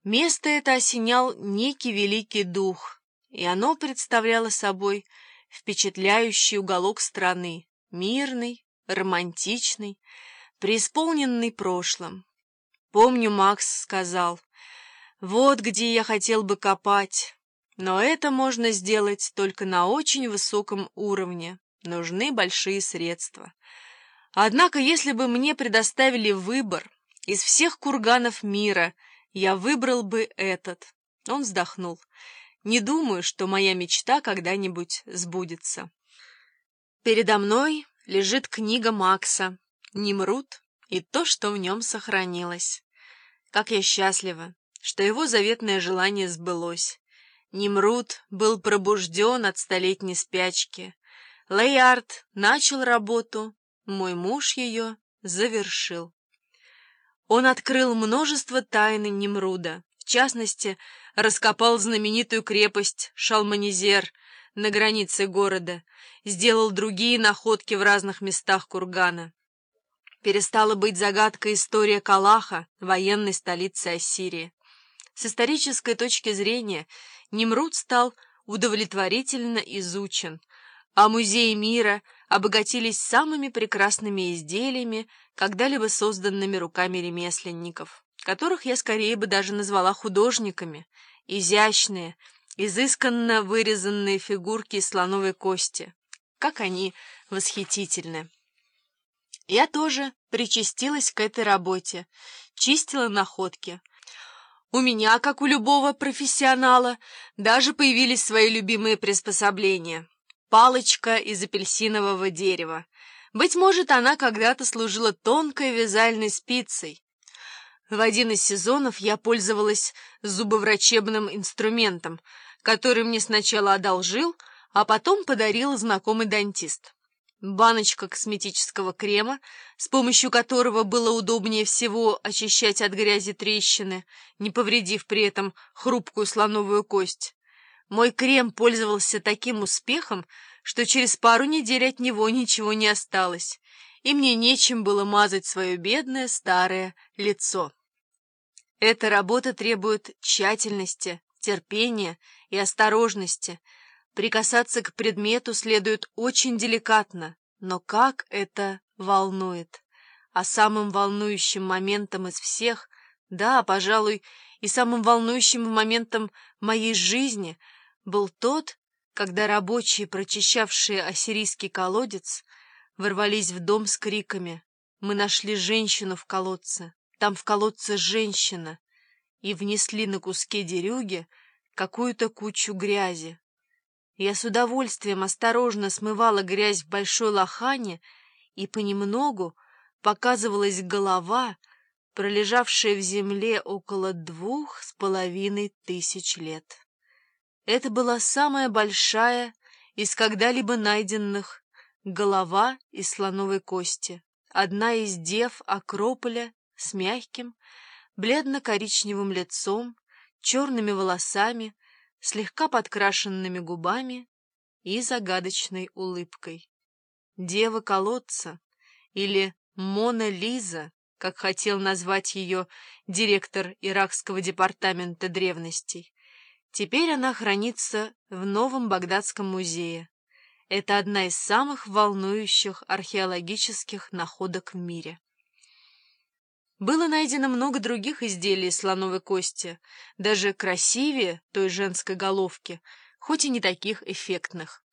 Место это осенял некий великий дух, и оно представляло собой впечатляющий уголок страны, мирный, романтичный, преисполненный прошлым. Помню, Макс сказал: «Вот где я хотел бы копать, но это можно сделать только на очень высоком уровне, нужны большие средства. Однако, если бы мне предоставили выбор из всех курганов мира, я выбрал бы этот». Он вздохнул. «Не думаю, что моя мечта когда-нибудь сбудется». Передо мной лежит книга Макса «Нимрут» и то, что в нем сохранилось. Как я счастлива, что его заветное желание сбылось. Нимрут был пробужден от столетней спячки. Лейард начал работу, мой муж ее завершил. Он открыл множество тайн Нимруда, в частности, раскопал знаменитую крепость Шалманезер на границе города, сделал другие находки в разных местах кургана. Перестала быть загадкой история Калаха, военной столицы Ассирии. С исторической точки зрения Нимрут стал удовлетворительно изучен, а музеи мира обогатились самыми прекрасными изделиями, когда-либо созданными руками ремесленников, которых я скорее бы даже назвала художниками. Изящные, изысканно вырезанные фигурки из слоновой кости. Как они восхитительны! Я тоже причастилась к этой работе, чистила находки. У меня, как у любого профессионала, даже появились свои любимые приспособления. Палочка из апельсинового дерева. Быть может, она когда-то служила тонкой вязальной спицей. В один из сезонов я пользовалась зубоврачебным инструментом, который мне сначала одолжил, а потом подарил знакомый дантист. Баночка косметического крема, с помощью которого было удобнее всего очищать от грязи трещины, не повредив при этом хрупкую слоновую кость. Мой крем пользовался таким успехом, что через пару недель от него ничего не осталось, и мне нечем было мазать свое бедное старое лицо. Эта работа требует тщательности, терпения и осторожности. Прикасаться к предмету следует очень деликатно, но как это волнует! А самым волнующим моментом из всех, да, пожалуй, и самым волнующим моментом моей жизни был тот, когда рабочие, прочищавшие ассирийский колодец, ворвались в дом с криками: «Мы нашли женщину в колодце! Там в колодце женщина!» и внесли на куски дерюги какую-то кучу грязи. Я с удовольствием осторожно смывала грязь в большой лохане, и понемногу показывалась голова, пролежавшая в земле около 2500 лет. Это была самая большая из когда-либо найденных голова из слоновой кости, одна из дев Акрополя с мягким, бледно-коричневым лицом, черными волосами, слегка подкрашенными губами и загадочной улыбкой. Дева колодца, или Мона Лиза, как хотел назвать ее директор Иракского департамента древностей. Теперь она хранится в Новом Багдадском музее. Это одна из самых волнующих археологических находок в мире. Было найдено много других изделий из слоновой кости, даже красивее той женской головки, хоть и не таких эффектных.